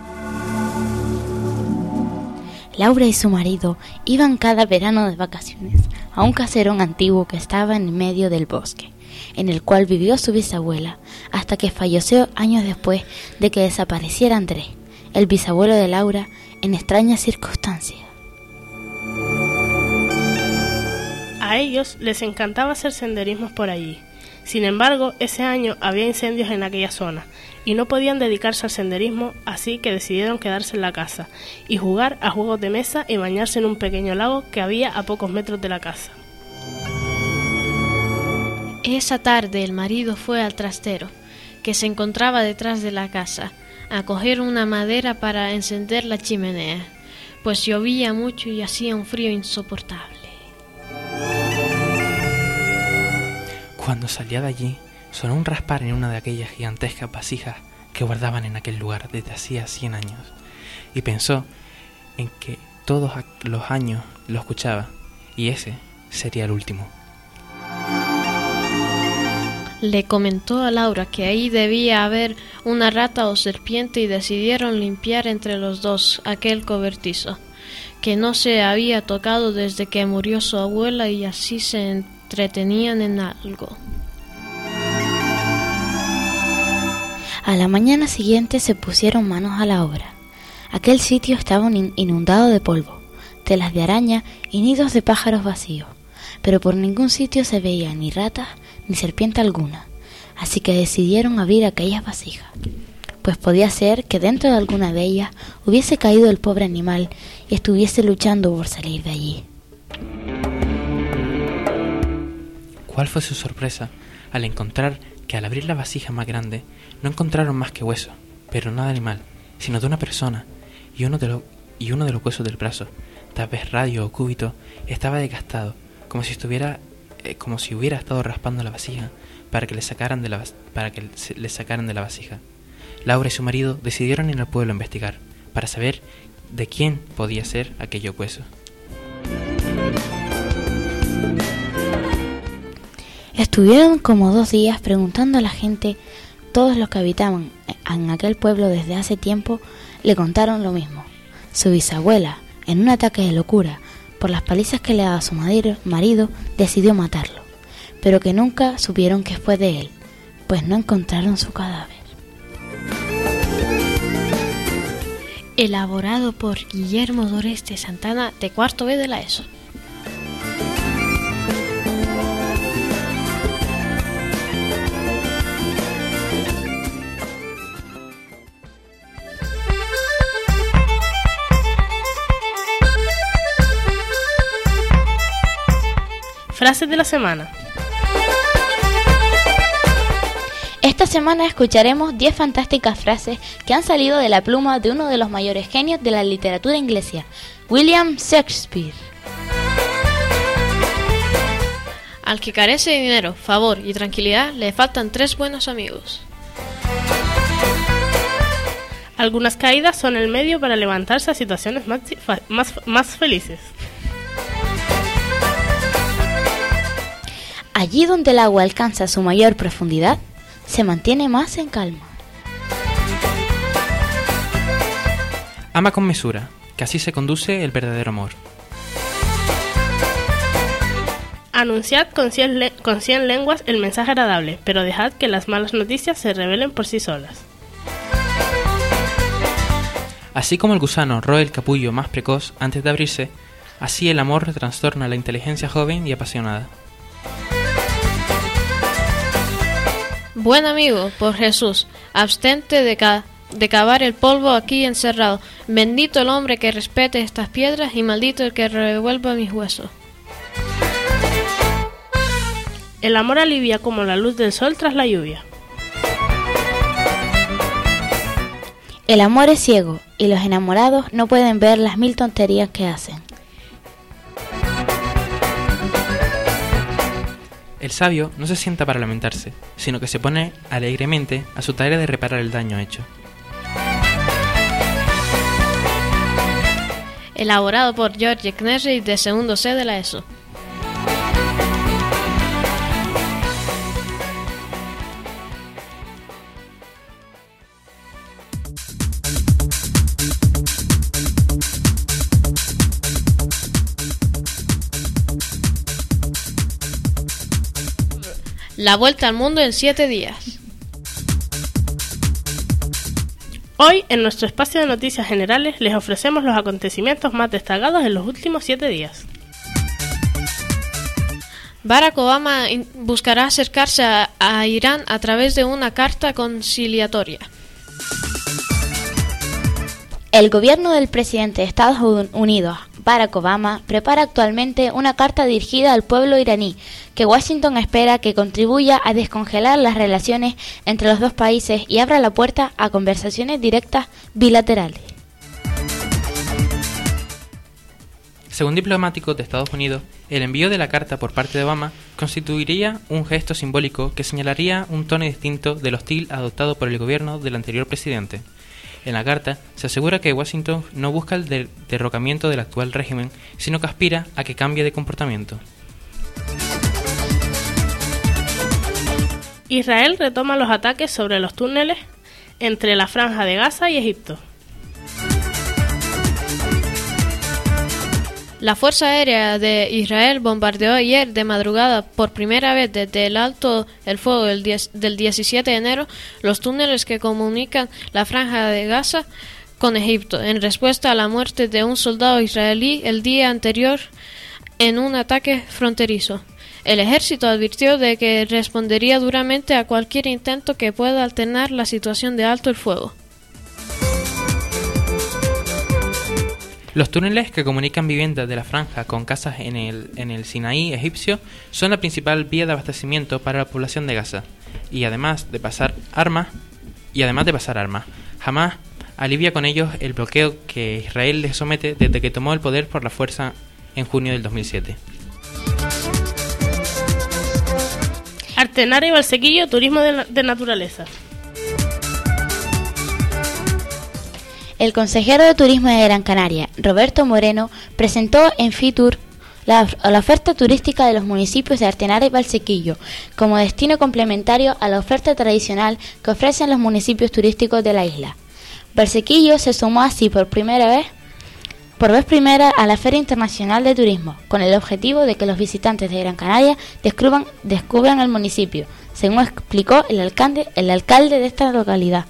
Laura y su marido iban cada verano de vacaciones a un caserón antiguo que estaba en medio del bosque, en el cual vivió su bisabuela, hasta que falleció años después de que desapareciera Andrés, el bisabuelo de Laura, en extrañas circunstancias. A ellos les encantaba hacer senderismos por allí. Sin embargo, ese año había incendios en aquella zona y no podían dedicarse al senderismo, así que decidieron quedarse en la casa y jugar a juegos de mesa y bañarse en un pequeño lago que había a pocos metros de la casa. Esa tarde el marido fue al trastero, que se encontraba detrás de la casa, a coger una madera para encender la chimenea, pues llovía mucho y hacía un frío insoportable. Cuando salía de allí, sonó un raspar en una de aquellas gigantescas vasijas que guardaban en aquel lugar desde hacía 100 años, y pensó en que todos los años lo escuchaba, y ese sería el último. Le comentó a Laura que ahí debía haber una rata o serpiente y decidieron limpiar entre los dos aquel cobertizo, que no se había tocado desde que murió su abuela, y así se entretenían en algo. A la mañana siguiente se pusieron manos a la obra. Aquel sitio estaba inundado de polvo, telas de araña y nidos de pájaros vacíos, pero por ningún sitio se veía ni ratas ni serpiente alguna, así que decidieron abrir aquellas vasijas, pues podía ser que dentro de alguna de ellas hubiese caído el pobre animal y estuviese luchando por salir de allí. ¿Cuál fue su sorpresa al encontrar que al abrir la vasija más grande no encontraron más que hueso, pero no de animal, sino de una persona, y uno de los huesos del brazo, tal vez radio o cúbito, estaba desgastado, como si hubiera estado raspando la vasija para que le sacaran de la vasija. Laura y su marido decidieron ir al pueblo a investigar, para saber de quién podía ser aquello hueso. Estuvieron como 2 días preguntando a la gente. Todos los que habitaban en aquel pueblo desde hace tiempo le contaron lo mismo. Su bisabuela, en un ataque de locura por las palizas que le daba su marido, decidió matarlo, pero que nunca supieron que fue de él, pues no encontraron su cadáver. Elaborado por Guillermo Doreste Santana, de cuarto B de la ESO. Frases de la semana. Esta semana escucharemos 10 fantásticas frases que han salido de la pluma de uno de los mayores genios de la literatura inglesa, William Shakespeare. Al que carece de dinero, favor y tranquilidad, le faltan 3 buenos amigos. Algunas caídas son el medio para levantarse a situaciones más felices. Allí donde el agua alcanza su mayor profundidad, se mantiene más en calma. Ama con mesura, que así se conduce el verdadero amor. Anunciad con 100 lenguas el mensaje agradable, pero dejad que las malas noticias se revelen por sí solas. Así como el gusano roe el capullo más precoz antes de abrirse, así el amor trastorna la inteligencia joven y apasionada. Buen amigo, por Jesús, abstente de cavar el polvo aquí encerrado. Bendito el hombre que respete estas piedras y maldito el que revuelva mis huesos. El amor alivia como la luz del sol tras la lluvia. El amor es ciego y los enamorados no pueden ver las 1000 tonterías que hacen. El sabio no se sienta para lamentarse, sino que se pone alegremente a su tarea de reparar el daño hecho. Elaborado por George Knerry de segundo C de la ESO. La vuelta al mundo en 7 días. Hoy, en nuestro espacio de noticias generales, les ofrecemos los acontecimientos más destacados en los últimos 7 días. Barack Obama buscará acercarse a Irán a través de una carta conciliatoria. El gobierno del presidente de Estados Unidos, Barack Obama, prepara actualmente una carta dirigida al pueblo iraní, que Washington espera que contribuya a descongelar las relaciones entre los dos países y abra la puerta a conversaciones directas bilaterales. Según diplomáticos de Estados Unidos, el envío de la carta por parte de Obama constituiría un gesto simbólico que señalaría un tono distinto del hostil adoptado por el gobierno del anterior presidente. En la carta se asegura que Washington no busca el derrocamiento del actual régimen, sino que aspira a que cambie de comportamiento. Israel retoma los ataques sobre los túneles entre la Franja de Gaza y Egipto. La Fuerza Aérea de Israel bombardeó ayer de madrugada por primera vez desde el alto el fuego del 17 de enero los túneles que comunican la Franja de Gaza con Egipto, en respuesta a la muerte de un soldado israelí el día anterior en un ataque fronterizo. El ejército advirtió de que respondería duramente a cualquier intento que pueda alternar la situación de alto el fuego. Los túneles que comunican viviendas de la franja con casas en el Sinaí egipcio son la principal vía de abastecimiento para la población de Gaza, y además de pasar armas, Hamás alivia con ellos el bloqueo que Israel les somete desde que tomó el poder por la fuerza en junio del 2007. Artenara y Valsequillo, turismo de naturaleza. El consejero de Turismo de Gran Canaria, Roberto Moreno, presentó en Fitur la oferta turística de los municipios de Artenara y Valsequillo como destino complementario a la oferta tradicional que ofrecen los municipios turísticos de la isla. Valsequillo se sumó así por vez primera a la Feria Internacional de Turismo, con el objetivo de que los visitantes de Gran Canaria descubran el municipio, según explicó el alcalde de esta localidad.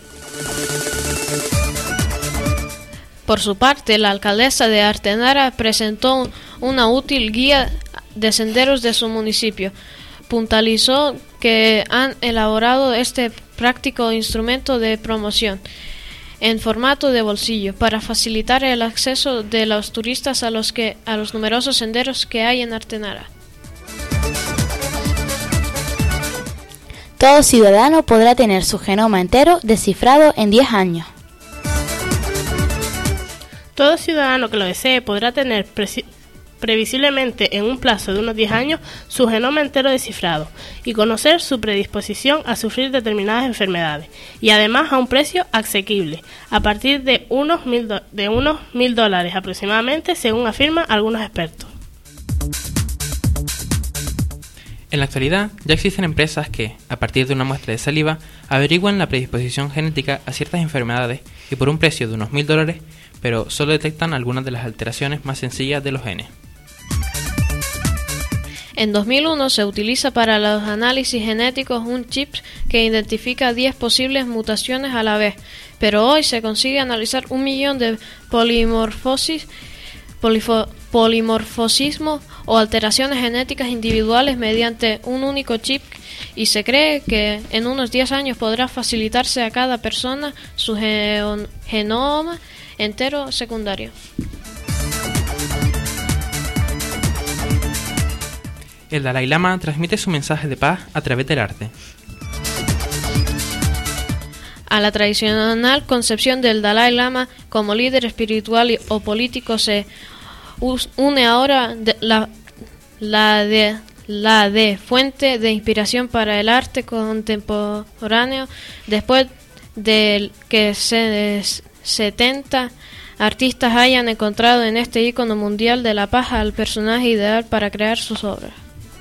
Por su parte, la alcaldesa de Artenara presentó una útil guía de senderos de su municipio. Puntualizó que han elaborado este práctico instrumento de promoción en formato de bolsillo para facilitar el acceso de los turistas a los numerosos senderos que hay en Artenara. Todo ciudadano podrá tener su genoma entero descifrado en 10 años. Todo ciudadano que lo desee podrá tener previsiblemente en un plazo de unos 10 años su genoma entero descifrado y conocer su predisposición a sufrir determinadas enfermedades, y además a un precio asequible, a partir de unos $1.000 aproximadamente, según afirman algunos expertos. En la actualidad ya existen empresas que, a partir de una muestra de saliva, averiguan la predisposición genética a ciertas enfermedades y por un precio de unos $1.000, pero solo detectan algunas de las alteraciones más sencillas de los genes. En 2001 se utiliza para los análisis genéticos un chip que identifica 10 posibles mutaciones a la vez, pero hoy se consigue analizar 1 millón de polimorfismo o alteraciones genéticas individuales mediante un único chip, y se cree que en unos 10 años podrá facilitarse a cada persona su genoma entero secundario. El Dalai Lama transmite su mensaje de paz a través del arte. A la tradicional concepción del Dalai Lama como líder espiritual o político se une ahora la de fuente de inspiración para el arte contemporáneo, después de que 70 artistas hayan encontrado en este ícono mundial de la paz al personaje ideal para crear sus obras.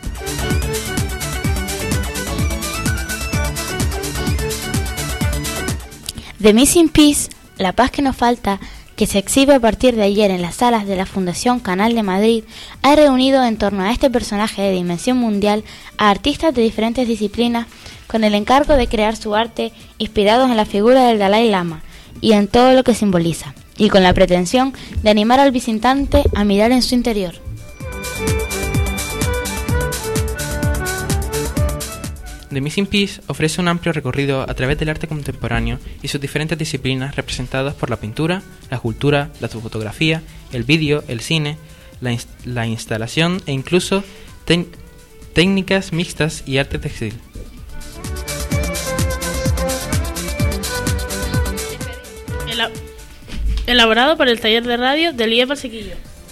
The Missing Piece, La paz que nos falta, que se exhibe a partir de ayer en las salas de la Fundación Canal de Madrid, ha reunido en torno a este personaje de dimensión mundial a artistas de diferentes disciplinas con el encargo de crear su arte inspirados en la figura del Dalai Lama y en todo lo que simboliza, y con la pretensión de animar al visitante a mirar en su interior. The Missing Piece ofrece un amplio recorrido a través del arte contemporáneo y sus diferentes disciplinas representadas por la pintura, la escultura, la fotografía, el vídeo, el cine, la instalación e incluso técnicas mixtas y arte textil. Elaborado por el taller de radio de Elías Valsequillo.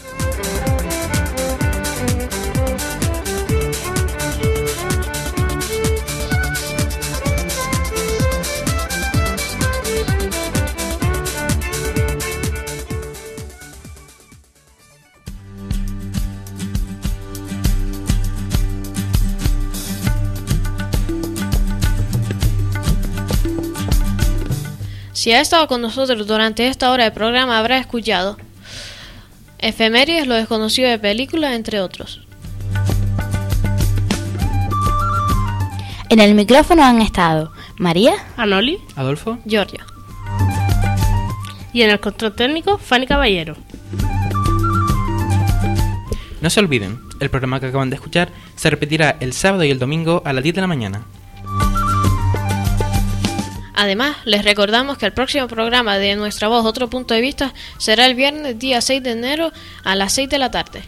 Si ha estado con nosotros durante esta hora de programa, habrá escuchado efemérides, lo desconocido de películas, entre otros. En el micrófono han estado María, Anoli, Adolfo, Georgia. Y en el control técnico, Fanny Caballero. No se olviden, el programa que acaban de escuchar se repetirá el sábado y el domingo a las 10 de la mañana. Además, les recordamos que el próximo programa de Nuestra Voz, Otro Punto de Vista, será el viernes día 6 de enero a las 6 de la tarde.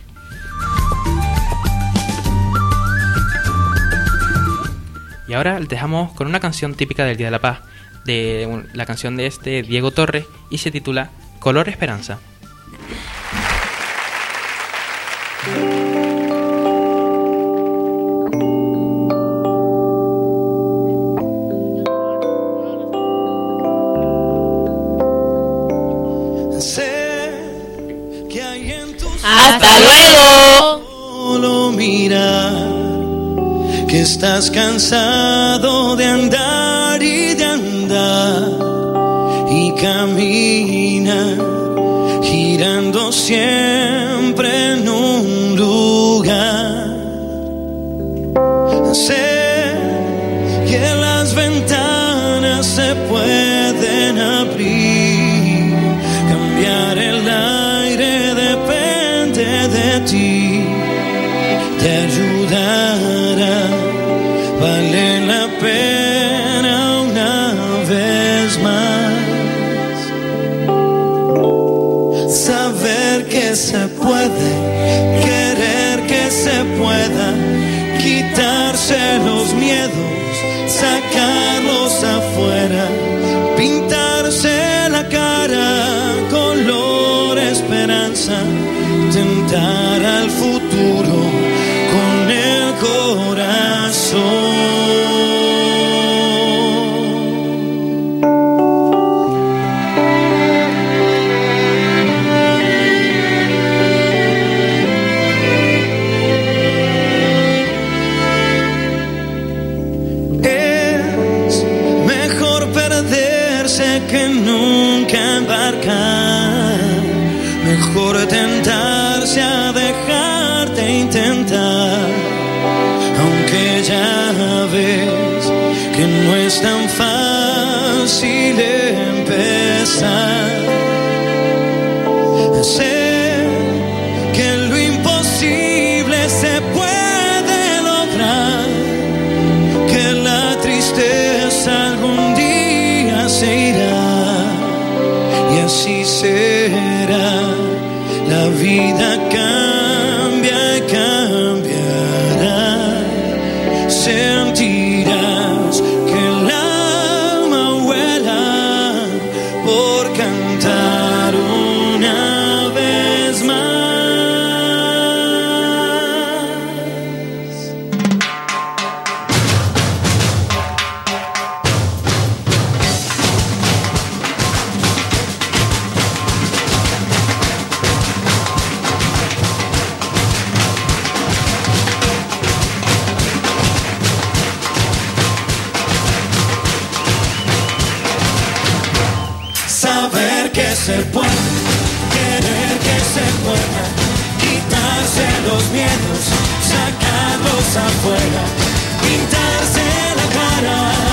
Y ahora les dejamos con una canción típica del Día de la Paz, la canción de Diego Torres, y se titula Color Esperanza. ¡Hasta luego! Solo mirar que estás cansado de andar y de andar y caminar girando siempre en un lugar. Sé que las ventanas se pueden abrir, cambiar el aire depende de ti, te ayudará, vale la pena una vez más. Saber que se puede, querer que se pueda, quitarse los miedos, sacarlos afuera, pintarse la cara color esperanza, tentar al futuro con el corazón. Que nunca embarcar, mejor tentarse a dejarte intentar, aunque ya ves que no es tan fácil empezar. Sé que lo imposible se puede lograr, que la tristeza algún día se irá. Y así será, la vida cambia y cambiará. Sentirás que el alma vuela por cantar una vez más. Saber que se puede, querer que se pueda, quitarse los miedos, sacarlos afuera, pintarse la cara